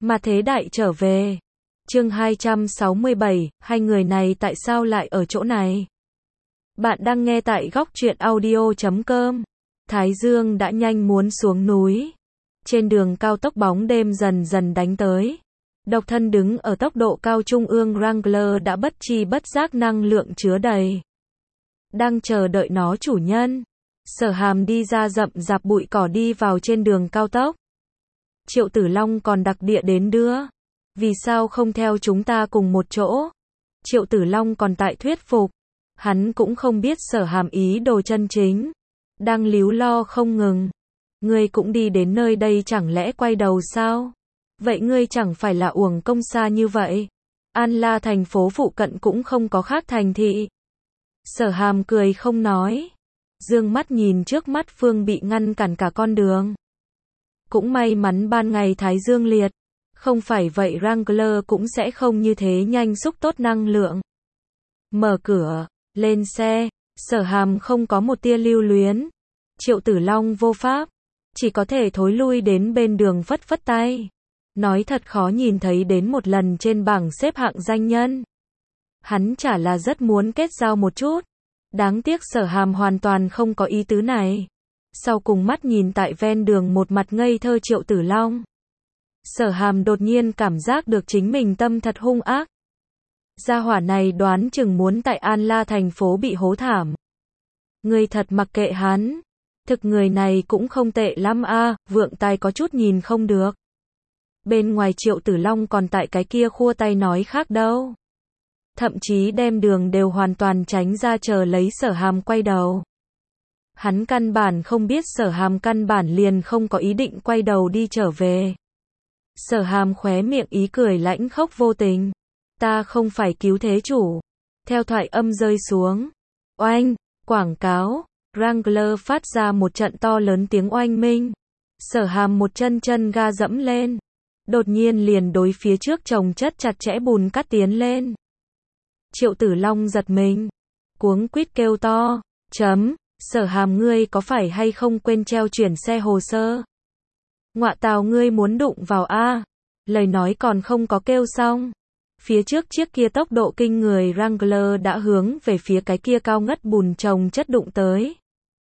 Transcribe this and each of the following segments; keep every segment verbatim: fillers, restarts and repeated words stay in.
Mà Thế Đại trở về. Chương hai trăm sáu mươi bảy, hai người này tại sao lại ở chỗ này? Bạn đang nghe tại góc truyện audio chấm com. Thái dương đã nhanh muốn xuống núi. Trên đường cao tốc bóng đêm dần dần đánh tới. Độc thân đứng ở tốc độ cao trung ương Wrangler đã bất chi bất giác năng lượng chứa đầy. Đang chờ đợi nó chủ nhân. Sở Hàm đi ra rậm rạp bụi cỏ đi vào trên đường cao tốc. Triệu Tử Long còn đặc địa đến đưa. Vì sao không theo chúng ta cùng một chỗ? Triệu Tử Long còn tại thuyết phục. Hắn cũng không biết Sở Hàm ý đồ chân chính. Đang líu lo không ngừng. Ngươi cũng đi đến nơi đây chẳng lẽ quay đầu sao? Vậy ngươi chẳng phải là uổng công xa như vậy? An La thành phố phụ cận cũng không có khác thành thị. Sở Hàm cười không nói. Dương mắt nhìn trước mắt Phương bị ngăn cản cả con đường. Cũng may mắn ban ngày thái dương liệt. Không phải vậy Wrangler cũng sẽ không như thế nhanh xúc tốt năng lượng. Mở cửa, lên xe, Sở Hàm không có một tia lưu luyến. Triệu Tử Long vô pháp, chỉ có thể thối lui đến bên đường phất phất tay. Nói thật khó nhìn thấy đến một lần trên bảng xếp hạng danh nhân. Hắn chả là rất muốn kết giao một chút. Đáng tiếc Sở Hàm hoàn toàn không có ý tứ này. Sau cùng mắt nhìn tại ven đường một mặt ngây thơ Triệu Tử Long. Sở Hàm đột nhiên cảm giác được chính mình tâm thật hung ác. Gia hỏa này đoán chừng muốn tại An La thành phố bị hố thảm. Người thật mặc kệ hắn. Thực người này cũng không tệ lắm a, à, vượng tai có chút nhìn không được. Bên ngoài Triệu Tử Long còn tại cái kia khua tay nói khác đâu. Thậm chí đem đường đều hoàn toàn tránh ra chờ lấy Sở Hàm quay đầu. Hắn căn bản không biết Sở Hàm căn bản liền không có ý định quay đầu đi trở về. Sở Hàm khóe miệng ý cười lãnh khốc vô tình. Ta không phải cứu thế chủ. Theo thoại âm rơi xuống. Oanh, quảng cáo. Wrangler phát ra một trận to lớn tiếng oanh minh. Sở Hàm một chân chân ga dẫm lên. Đột nhiên liền đối phía trước chồng chất chặt chẽ bùn cát tiến lên. Triệu Tử Long giật mình. Cuống quýt kêu to. Chấm, Sở Hàm ngươi có phải hay không quên treo chuyển xe hồ sơ? Ngọa tào ngươi muốn đụng vào a. Lời nói còn không có kêu xong. Phía trước chiếc kia tốc độ kinh người Wrangler đã hướng về phía cái kia cao ngất bùn chồng chất đụng tới.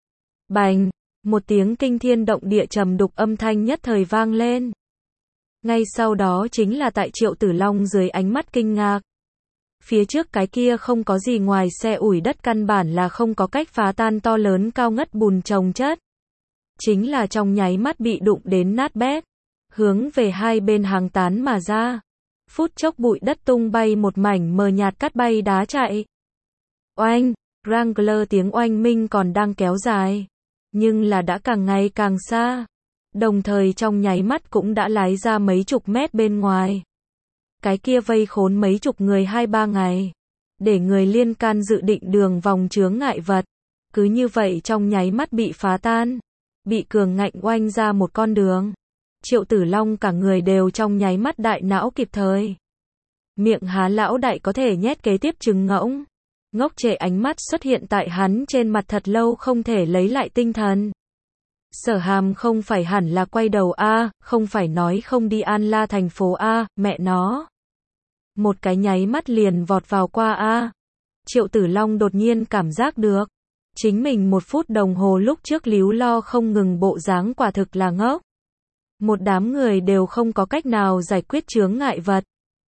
Bành, một tiếng kinh thiên động địa trầm đục âm thanh nhất thời vang lên. Ngay sau đó chính là tại Triệu Tử Long dưới ánh mắt kinh ngạc. Phía trước cái kia không có gì ngoài xe ủi đất căn bản là không có cách phá tan to lớn cao ngất bùn chồng chất. Chính là trong nháy mắt bị đụng đến nát bét. Hướng về hai bên hàng tán mà ra. Phút chốc bụi đất tung bay một mảnh mờ nhạt cát bay đá chạy. Oanh, Wrangler tiếng oanh minh còn đang kéo dài. Nhưng là đã càng ngày càng xa. Đồng thời trong nháy mắt cũng đã lái ra mấy chục mét bên ngoài. Cái kia vây khốn mấy chục người hai ba ngày. Để người liên can dự định đường vòng chướng ngại vật. Cứ như vậy trong nháy mắt bị phá tan. Bị cường ngạnh oanh ra một con đường. Triệu Tử Long cả người đều trong nháy mắt đại não kịp thời. Miệng há lão đại có thể nhét kế tiếp trứng ngỗng. Ngốc trệ ánh mắt xuất hiện tại hắn trên mặt thật lâu không thể lấy lại tinh thần. Sở Hàm không phải hẳn là quay đầu a, không phải nói không đi An La thành phố a, mẹ nó. Một cái nháy mắt liền vọt vào qua a. Triệu Tử Long đột nhiên cảm giác được. Chính mình một phút đồng hồ lúc trước líu lo không ngừng bộ dáng quả thực là ngốc. Một đám người đều không có cách nào giải quyết chướng ngại vật.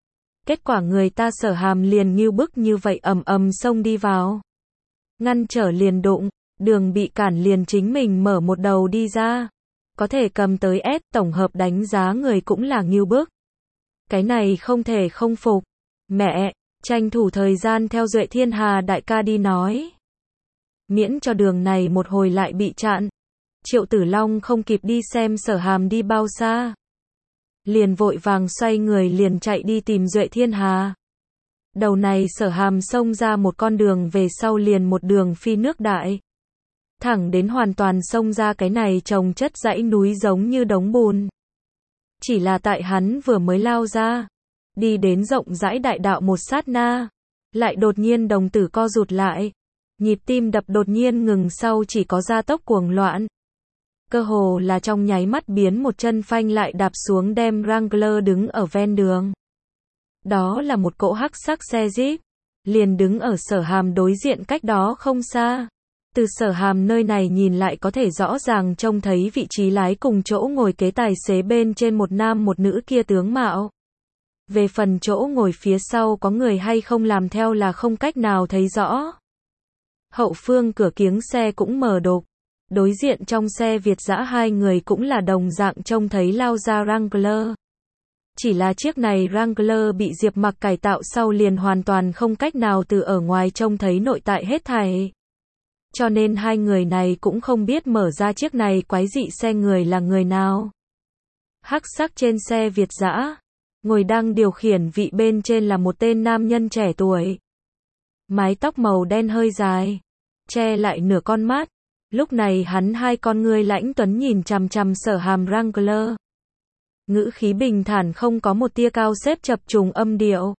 Kết quả người ta Sở Hàm liền ngưu bức như vậy ầm ầm xông đi vào. Ngăn trở liền đụng, đường bị cản liền chính mình mở một đầu đi ra. Có thể cầm tới S tổng hợp đánh giá người cũng là ngưu bức. Cái này không thể không phục. Mẹ, tranh thủ thời gian theo Duệ Thiên Hà đại ca đi nói. Miễn cho đường này một hồi lại bị chặn. Triệu Tử Long không kịp đi xem Sở Hàm đi bao xa. Liền vội vàng xoay người liền chạy đi tìm Duệ Thiên Hà. Đầu này Sở Hàm xông ra một con đường về sau liền một đường phi nước đại. Thẳng đến hoàn toàn xông ra cái này trồng chất dãy núi giống như đống bùn. Chỉ là tại hắn vừa mới lao ra. Đi đến rộng rãi đại đạo một sát na. Lại đột nhiên đồng tử co rụt lại. Nhịp tim đập đột nhiên ngừng sau chỉ có gia tốc cuồng loạn. cơ hồ là trong nháy mắt biến một chân phanh lại đạp xuống đem Wrangler đứng ở ven đường. Đó là một cỗ hắc sắc xe Jeep, liền đứng ở Sở Hàm đối diện cách đó không xa. Từ Sở Hàm nơi này nhìn lại có thể rõ ràng trông thấy vị trí lái cùng chỗ ngồi kế tài xế bên trên một nam một nữ kia tướng mạo. Về phần chỗ ngồi phía sau có người hay không làm theo là không cách nào thấy rõ. Hậu phương cửa kiếng xe cũng mở đục. Đối diện trong xe Việt dã hai người cũng là đồng dạng trông thấy lao ra Wrangler. Chỉ là chiếc này Wrangler bị Diệp Mặc cải tạo sau liền hoàn toàn không cách nào từ ở ngoài trông thấy nội tại hết thảy. Cho nên hai người này cũng không biết mở ra chiếc này quái dị xe người là người nào. Hắc sắc trên xe Việt dã, ngồi đang điều khiển vị bên trên là một tên nam nhân trẻ tuổi. Mái tóc màu đen hơi dài, che lại nửa con mắt. Lúc này hắn hai con ngươi lãnh tuấn nhìn chằm chằm Sở Hàm Wrangler. Ngữ khí bình thản không có một tia cao xếp chập trùng âm điệu.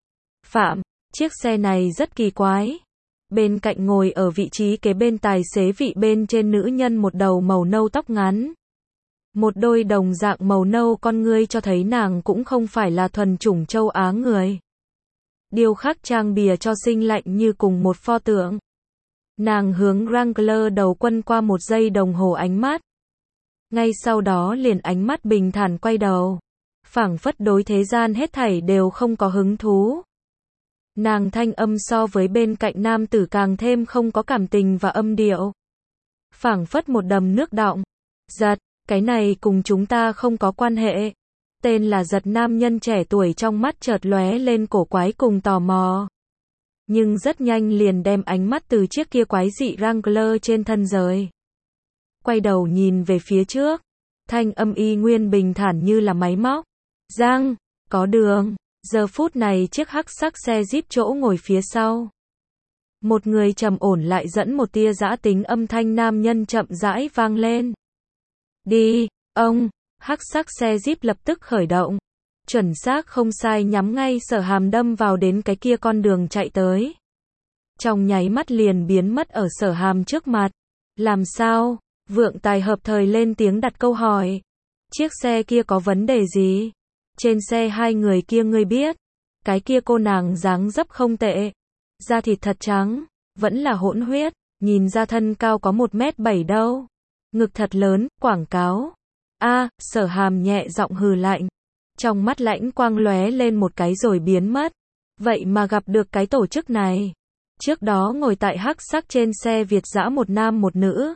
Phạm, chiếc xe này rất kỳ quái. Bên cạnh ngồi ở vị trí kế bên tài xế vị bên trên nữ nhân một đầu màu nâu tóc ngắn. Một đôi đồng dạng màu nâu con ngươi cho thấy nàng cũng không phải là thuần chủng châu Á người. Điêu khắc trang bìa cho sinh lạnh như cùng một pho tượng. Nàng hướng Wrangler đầu quân qua một giây đồng hồ ánh mắt. Ngay sau đó liền ánh mắt bình thản quay đầu. Phảng phất đối thế gian hết thảy đều không có hứng thú. Nàng thanh âm so với bên cạnh nam tử càng thêm không có cảm tình và âm điệu. Phảng phất một đầm nước đọng. Giật, cái này cùng chúng ta không có quan hệ. Tên là Giật nam nhân trẻ tuổi trong mắt chợt lóe lên cổ quái cùng tò mò. Nhưng rất nhanh liền đem ánh mắt từ chiếc kia quái dị Wrangler trên thân rời. Quay đầu nhìn về phía trước. Thanh âm y nguyên bình thản như là máy móc. Giang, có đường. Giờ phút này chiếc hắc sắc xe Jeep chỗ ngồi phía sau. Một người trầm ổn lại dẫn một tia dã tính âm thanh nam nhân chậm rãi vang lên. Đi, ông, hắc sắc xe Jeep lập tức khởi động. Chuẩn xác không sai nhắm ngay Sở Hàm đâm vào đến cái kia con đường chạy tới. Trong nháy mắt liền biến mất ở Sở Hàm trước mặt. Làm sao? Vượng Tài hợp thời lên tiếng đặt câu hỏi. Chiếc xe kia có vấn đề gì? Trên xe hai người kia ngươi biết. Cái kia cô nàng dáng dấp không tệ. Da thịt thật trắng. Vẫn là hỗn huyết. Nhìn ra thân cao có một mét bảy đâu. Ngực thật lớn, quảng cáo. A, Sở Hàm nhẹ giọng hừ lạnh. Trong mắt lãnh quang lóe lên một cái rồi biến mất. Vậy mà gặp được cái tổ chức này. Trước đó ngồi tại hắc sắc trên xe Việt dã một nam một nữ.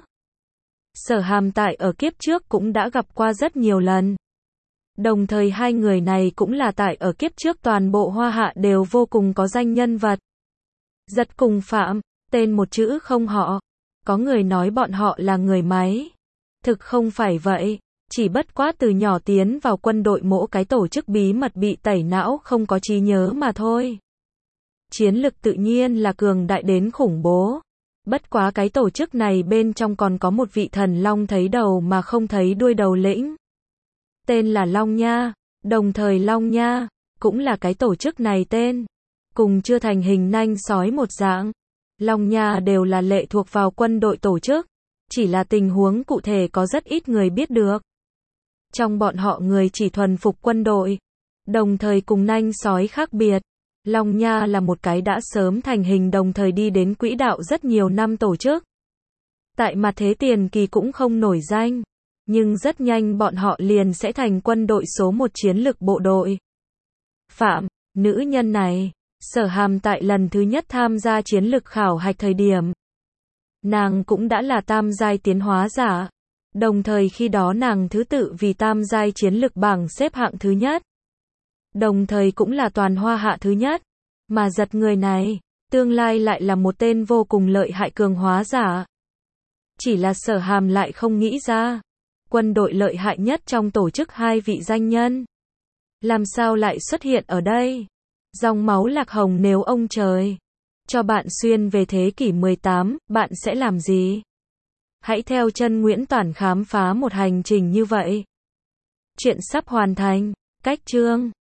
Sở Hàm tại ở kiếp trước cũng đã gặp qua rất nhiều lần. Đồng thời hai người này cũng là tại ở kiếp trước toàn bộ Hoa Hạ đều vô cùng có danh nhân vật. Giật cùng Phạm, tên một chữ không họ. Có người nói bọn họ là người máy. Thực không phải vậy. Chỉ bất quá từ nhỏ tiến vào quân đội mỗi cái tổ chức bí mật bị tẩy não không có trí nhớ mà thôi. Chiến lực tự nhiên là cường đại đến khủng bố. Bất quá cái tổ chức này bên trong còn có một vị thần long thấy đầu mà không thấy đuôi đầu lĩnh. Tên là Long Nha, đồng thời Long Nha, cũng là cái tổ chức này tên. Cùng chưa thành hình nanh sói một dạng. Long Nha đều là lệ thuộc vào quân đội tổ chức. Chỉ là tình huống cụ thể có rất ít người biết được. Trong bọn họ người chỉ thuần phục quân đội. Đồng thời cùng nanh sói khác biệt. Long Nha là một cái đã sớm thành hình đồng thời đi đến quỹ đạo rất nhiều năm tổ chức. Tại mặt thế tiền kỳ cũng không nổi danh. Nhưng rất nhanh bọn họ liền sẽ thành quân đội số một chiến lực bộ đội. Phạm, nữ nhân này, Sở Hàm tại lần thứ nhất tham gia chiến lực khảo hạch thời điểm. Nàng cũng đã là tam giai tiến hóa giả. Đồng thời khi đó nàng thứ tự vì tam giai chiến lực bảng xếp hạng thứ nhất. Đồng thời cũng là toàn Hoa Hạ thứ nhất. Mà Giật người này, tương lai lại là một tên vô cùng lợi hại cường hóa giả. Chỉ là Sở Hàm lại không nghĩ ra. Quân đội lợi hại nhất trong tổ chức hai vị danh nhân. Làm sao lại xuất hiện ở đây? Dòng máu lạc hồng nếu ông trời cho bạn xuyên về thế kỷ mười tám, bạn sẽ làm gì? Hãy theo chân Nguyễn Toản khám phá một hành trình như vậy. Chuyện sắp hoàn thành. Cách chương